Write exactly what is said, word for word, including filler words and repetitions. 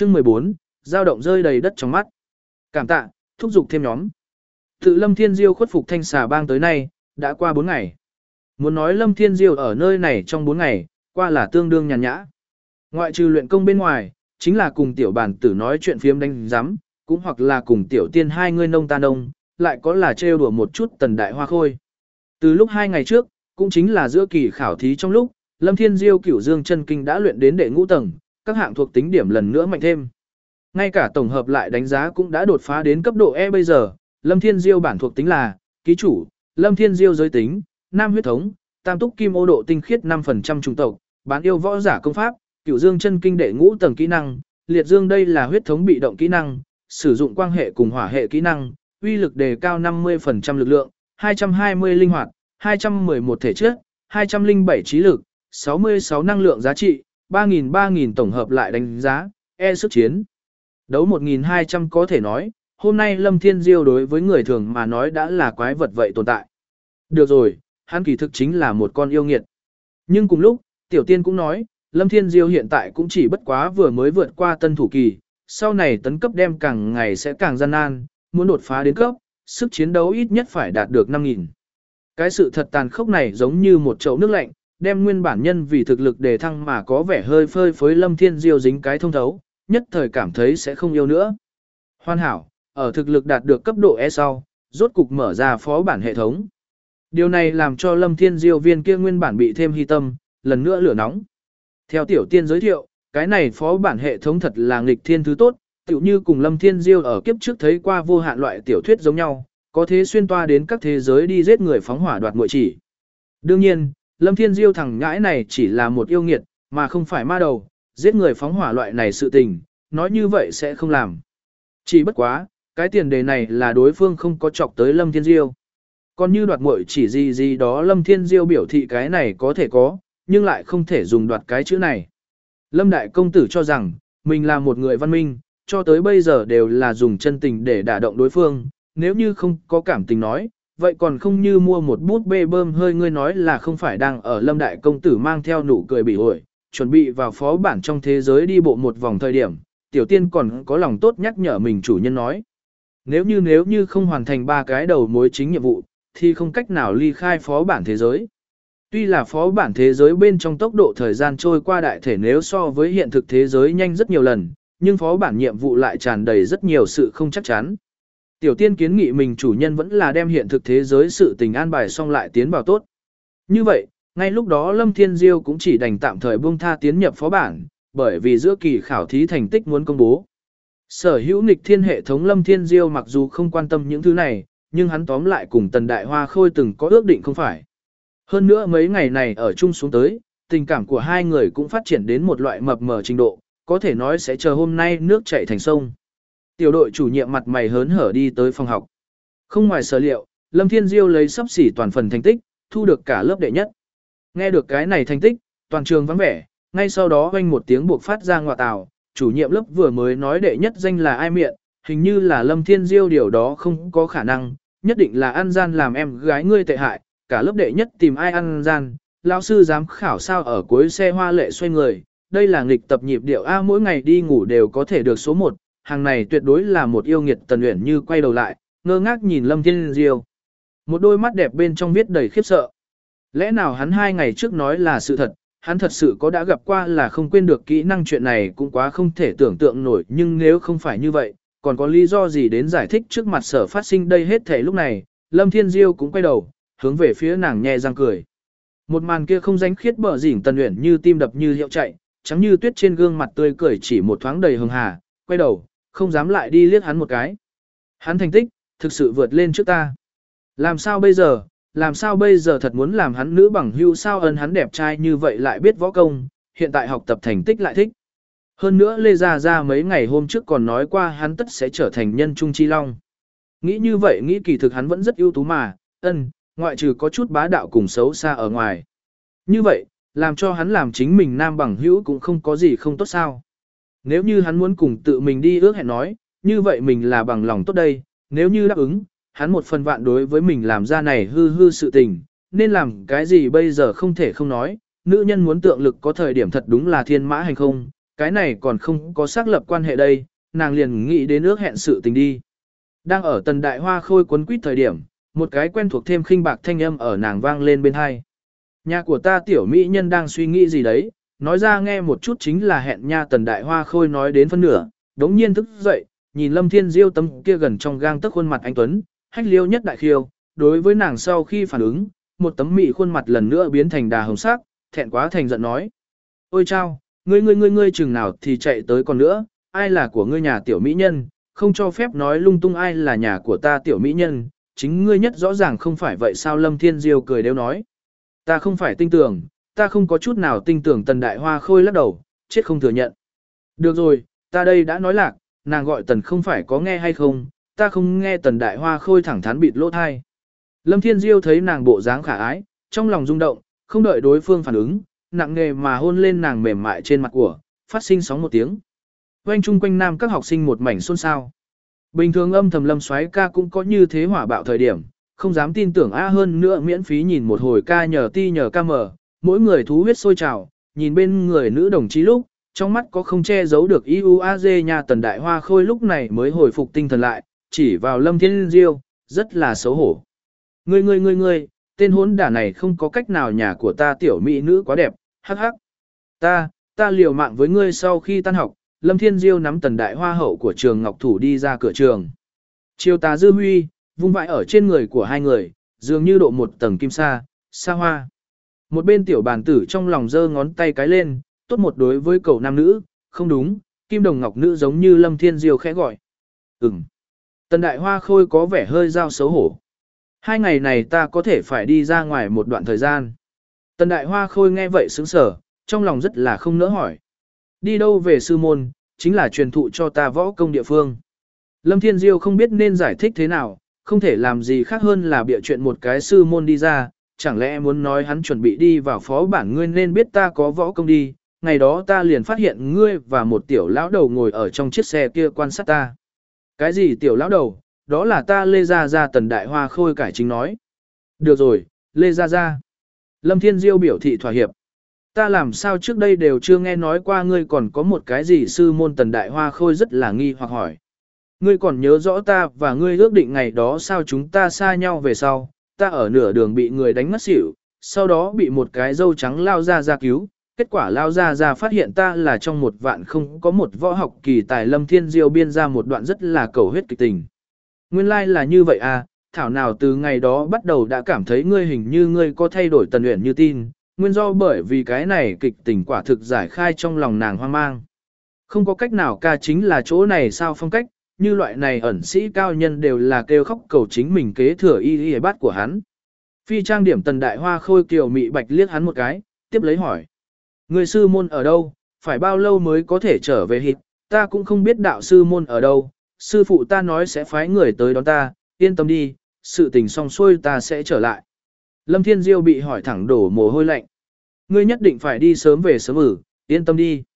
Chương mười bốn, dao động rơi đầy đất trong mắt. Cảm tạ, thúc giục thêm nhóm. Tự Lâm Thiên Diêu khuất phục Thanh Xà Bang tới nay, đã qua bốn ngày. Muốn nói Lâm Thiên Diêu ở nơi này trong bốn ngày, qua là tương đương nhàn nhã. Ngoại trừ luyện công bên ngoài, chính là cùng tiểu bản tử nói chuyện phiếm đánh giám, cũng hoặc là cùng tiểu tiên hai người nông ta nông, lại có là trêu đùa một chút tần đại hoa khôi. Từ lúc hai ngày trước, cũng chính là giữa kỳ khảo thí trong lúc, Lâm Thiên Diêu Cửu Dương chân kinh đã luyện đến đệ ngũ tầng, các hạng thuộc tính điểm lần nữa mạnh thêm. Ngay cả tổng hợp lại đánh giá cũng đã đột phá đến cấp độ E bây giờ, Lâm Thiên Diêu bản thuộc tính là ký chủ, Lâm Thiên Diêu giới tính, nam huyết thống, tam túc kim ô độ tinh khiết năm phần trăm chủng tộc, bán yêu võ giả công pháp, Cửu Dương chân kinh đệ ngũ tầng kỹ năng, liệt dương đây là huyết thống bị động kỹ năng, sử dụng quang hệ cùng hỏa hệ kỹ năng, uy lực đề cao năm mươi phần trăm lực lượng, hai trăm hai mươi linh hoạt, hai trăm mười một thể chất, hai trăm lẻ bảy trí lực, sáu mươi sáu năng lượng giá trị, ba nghìn ba nghìn tổng hợp lại đánh giá, E sức chiến. Đấu một nghìn hai trăm có thể nói, hôm nay Lâm Thiên Diêu đối với người thường mà nói đã là quái vật vậy tồn tại. Được rồi, hắn kỳ thực chính là một con yêu nghiệt. Nhưng cùng lúc, Tiểu Tiên cũng nói, Lâm Thiên Diêu hiện tại cũng chỉ bất quá vừa mới vượt qua tân thủ kỳ, sau này tấn cấp đem càng ngày sẽ càng gian nan, muốn đột phá đến cấp, sức chiến đấu ít nhất phải đạt được năm nghìn. Cái sự thật tàn khốc này giống như một chậu nước lạnh, đem nguyên bản nhân vì thực lực đề thăng mà có vẻ hơi phơi phới Lâm Thiên Diêu dính cái thông thấu, nhất thời cảm thấy sẽ không yêu nữa. Hoàn hảo, ở thực lực đạt được cấp độ E sau, rốt cục mở ra phó bản hệ thống. Điều này làm cho Lâm Thiên Diêu viên kia nguyên bản bị thêm hy tâm, lần nữa lửa nóng. Theo Tiểu Tiên giới thiệu, cái này phó bản hệ thống thật là nghịch thiên thứ tốt, tựu như cùng Lâm Thiên Diêu ở kiếp trước thấy qua vô hạn loại tiểu thuyết giống nhau, có thể xuyên toa đến các thế giới đi giết người phóng hỏa đoạt muội chỉ. Đương nhiên, Lâm Thiên Diêu thằng ngãi này chỉ là một yêu nghiệt, mà không phải ma đầu, giết người phóng hỏa loại này sự tình, nói như vậy sẽ không làm. Chỉ bất quá, cái tiền đề này là đối phương không có chọc tới Lâm Thiên Diêu. Còn như đoạt muội chỉ gì gì đó Lâm Thiên Diêu biểu thị cái này có thể có, nhưng lại không thể dùng đoạt cái chữ này. Lâm Đại Công Tử cho rằng, mình là một người văn minh, cho tới bây giờ đều là dùng chân tình để đả động đối phương, nếu như không có cảm tình nói, vậy còn không như mua một bút bê bơm hơi ngươi nói là không phải đang ở Lâm Đại Công Tử mang theo nụ cười bị ổi, chuẩn bị vào phó bản trong thế giới đi bộ một vòng thời điểm, Tiểu Tiên còn có lòng tốt nhắc nhở mình chủ nhân nói. Nếu như nếu như không hoàn thành ba cái đầu mối chính nhiệm vụ, thì không cách nào ly khai phó bản thế giới. Tuy là phó bản thế giới bên trong tốc độ thời gian trôi qua đại thể nếu so với hiện thực thế giới nhanh rất nhiều lần, nhưng phó bản nhiệm vụ lại tràn đầy rất nhiều sự không chắc chắn. Tiểu Tiên kiến nghị mình chủ nhân vẫn là đem hiện thực thế giới sự tình an bài xong lại tiến vào tốt. Như vậy, ngay lúc đó Lâm Thiên Diêu cũng chỉ đành tạm thời buông tha tiến nhập phó bản, bởi vì giữa kỳ khảo thí thành tích muốn công bố. Sở hữu nghịch thiên hệ thống Lâm Thiên Diêu mặc dù không quan tâm những thứ này, nhưng hắn tóm lại cùng Tần Đại Hoa Khôi từng có ước định không phải. Hơn nữa mấy ngày này ở chung xuống tới, tình cảm của hai người cũng phát triển đến một loại mập mờ trình độ, có thể nói sẽ chờ hôm nay nước chảy thành sông. Tiểu đội chủ nhiệm mặt mày hớn hở đi tới phòng học. Không ngoài sở liệu, Lâm Thiên Diêu lấy sắp xỉ toàn phần thành tích, thu được cả lớp đệ nhất. Nghe được cái này thành tích, toàn trường vắng vẻ, ngay sau đó vang một tiếng buộc phát ra ngọa tào, chủ nhiệm lớp vừa mới nói đệ nhất danh là ai miệng, hình như là Lâm Thiên Diêu điều đó không có khả năng, nhất định là ăn gian làm em gái ngươi tệ hại, cả lớp đệ nhất tìm ai ăn gian, lão sư giám khảo sao ở cuối xe hoa lệ xoay người, đây là nghịch tập nhịp điệu A mỗi ngày đi ngủ đều có thể được số một, hàng này tuyệt đối là một yêu nghiệt. Tần Uyển Như quay đầu lại, ngơ ngác nhìn Lâm Thiên Diêu. Một đôi mắt đẹp bên trong viết đầy khiếp sợ. Lẽ nào hắn hai ngày trước nói là sự thật, hắn thật sự có đã gặp qua là không quên được kỹ năng chuyện này cũng quá không thể tưởng tượng nổi, nhưng nếu không phải như vậy, còn có lý do gì đến giải thích trước mặt sở phát sinh đây hết thảy lúc này, Lâm Thiên Diêu cũng quay đầu, hướng về phía nàng nhe răng cười. Một màn kia không danh khiết bờ dỉn Tần Uyển Như tim đập như hiệu chạy, trắng như tuyết trên gương mặt tươi cười chỉ một thoáng đầy hường hà, quay đầu, không dám lại đi liếc hắn một cái. Hắn thành tích, thực sự vượt lên trước ta. Làm sao bây giờ, làm sao bây giờ thật muốn làm hắn nữ bằng hữu sao ân hắn đẹp trai như vậy lại biết võ công, hiện tại học tập thành tích lại thích. Hơn nữa Lê Gia Gia mấy ngày hôm trước còn nói qua hắn tất sẽ trở thành nhân trung chi long. Nghĩ như vậy nghĩ kỳ thực hắn vẫn rất ưu tú mà, ân, ngoại trừ có chút bá đạo cùng xấu xa ở ngoài. Như vậy, làm cho hắn làm chính mình nam bằng hữu cũng không có gì không tốt sao. Nếu như hắn muốn cùng tự mình đi ước hẹn nói, như vậy mình là bằng lòng tốt đây, nếu như đáp ứng, hắn một phần vạn đối với mình làm ra này hư hư sự tình, nên làm cái gì bây giờ không thể không nói, nữ nhân muốn tượng lực có thời điểm thật đúng là thiên mã hành không, cái này còn không có xác lập quan hệ đây, nàng liền nghĩ đến ước hẹn sự tình đi. Đang ở tần đại hoa khôi quấn quýt thời điểm, một cái quen thuộc thêm khinh bạc thanh âm ở nàng vang lên bên hai. Nhà của ta tiểu mỹ nhân đang suy nghĩ gì đấy, nói ra nghe một chút chính là hẹn nha. Tần đại hoa khôi nói đến phân nửa, đống nhiên thức dậy, nhìn Lâm Thiên Diêu tấm kia gần trong gang tấc khuôn mặt anh tuấn, hách liêu nhất đại khiêu, đối với nàng sau khi phản ứng, một tấm mị khuôn mặt lần nữa biến thành đà hồng sắc, thẹn quá thành giận nói: "Ôi chao, ngươi ngươi ngươi ngươi chừng nào thì chạy tới còn nữa, ai là của ngươi nhà tiểu mỹ nhân, không cho phép nói lung tung ai là nhà của ta tiểu mỹ nhân, chính ngươi nhất rõ ràng không phải vậy sao?" Lâm Thiên Diêu cười đều nói: "Ta không phải tin tưởng, ta không có chút nào tin tưởng." Tần đại hoa khôi lắc đầu, chết không thừa nhận. "Được rồi, ta đây đã nói lạc, nàng gọi tần không phải có nghe hay không, ta không nghe." Tần đại hoa khôi thẳng thắn bịt lỗ thai. Lâm Thiên Diêu thấy nàng bộ dáng khả ái, trong lòng rung động, không đợi đối phương phản ứng, nặng nề mà hôn lên nàng mềm mại trên mặt của, phát sinh sóng một tiếng. Quanh chung quanh nam các học sinh một mảnh xôn xao. Bình thường âm thầm Lâm soái ca cũng có như thế hỏa bạo thời điểm, không dám tin tưởng a hơn nữa miễn phí nhìn một hồi ca nhờ ti nhờ ca mở, mỗi người thú huyết sôi trào, nhìn bên người nữ đồng chí lúc, trong mắt có không che giấu được i u a dê nha. Tần đại hoa khôi lúc này mới hồi phục tinh thần lại, chỉ vào Lâm Thiên Diêu, rất là xấu hổ. Ngươi ngươi ngươi ngươi, tên hỗn đả này không có cách nào, nhà của ta tiểu mỹ nữ quá đẹp, hắc hắc. Ta, ta liều mạng với ngươi. Sau khi tan học, Lâm Thiên Diêu nắm tần đại hoa hậu của trường Ngọc Thủ đi ra cửa trường. Chiều tà dư huy, vung vãi ở trên người của hai người, dường như độ một tầng kim sa, sa hoa. Một bên tiểu bàn tử trong lòng giơ ngón tay cái lên, tốt một đối với cậu nam nữ, không đúng, kim đồng ngọc nữ giống như Lâm Thiên Diêu khẽ gọi. Ừm. Tần đại hoa khôi có vẻ hơi giao xấu hổ. Hai ngày này ta có thể phải đi ra ngoài một đoạn thời gian. Tần đại hoa khôi nghe vậy sững sờ, trong lòng rất là không nỡ hỏi. Đi đâu về sư môn, chính là truyền thụ cho ta võ công địa phương. Lâm Thiên Diêu không biết nên giải thích thế nào, không thể làm gì khác hơn là bịa chuyện một cái sư môn đi ra, chẳng lẽ muốn nói hắn chuẩn bị đi vào phó bản ngươi nên biết ta có võ công đi, ngày đó ta liền phát hiện ngươi và một tiểu lão đầu ngồi ở trong chiếc xe kia quan sát ta. Cái gì tiểu lão đầu, đó là ta Lê Gia Gia. Tần đại hoa khôi cải chính nói. Được rồi, Lê Gia Gia. Lâm Thiên Diêu biểu thị thỏa hiệp. Ta làm sao trước đây đều chưa nghe nói qua ngươi còn có một cái gì sư môn. Tần đại hoa khôi rất là nghi hoặc hỏi. Ngươi còn nhớ rõ ta và ngươi ước định ngày đó sao chúng ta xa nhau về sau, ta ở nửa đường bị người đánh ngất xỉu, sau đó bị một cái dâu trắng lao ra ra cứu, kết quả lao ra ra phát hiện ta là trong một vạn không có một võ học kỳ tài. Lâm Thiên Diêu biên ra một đoạn rất là cầu huyết kịch tình. Nguyên lai like là như vậy à, thảo nào từ ngày đó bắt đầu đã cảm thấy ngươi hình như ngươi có thay đổi. Tần Uyển Như tin, nguyên do bởi vì cái này kịch tình quả thực giải khai trong lòng nàng hoang mang. Không có cách nào, ca chính là chỗ này sao phong cách, như loại này ẩn sĩ cao nhân đều là kêu khóc cầu chính mình kế thừa y y bát của hắn. Phi trang điểm tần đại hoa khôi kiều mị bạch liếc hắn một cái, tiếp lấy hỏi. Người sư môn ở đâu, phải bao lâu mới có thể trở về hít, ta cũng không biết đạo sư môn ở đâu, sư phụ ta nói sẽ phái người tới đón ta, yên tâm đi, sự tình xong xuôi ta sẽ trở lại. Lâm Thiên Diêu bị hỏi thẳng đổ mồ hôi lạnh. Ngươi nhất định phải đi sớm về sớm ử, yên tâm đi.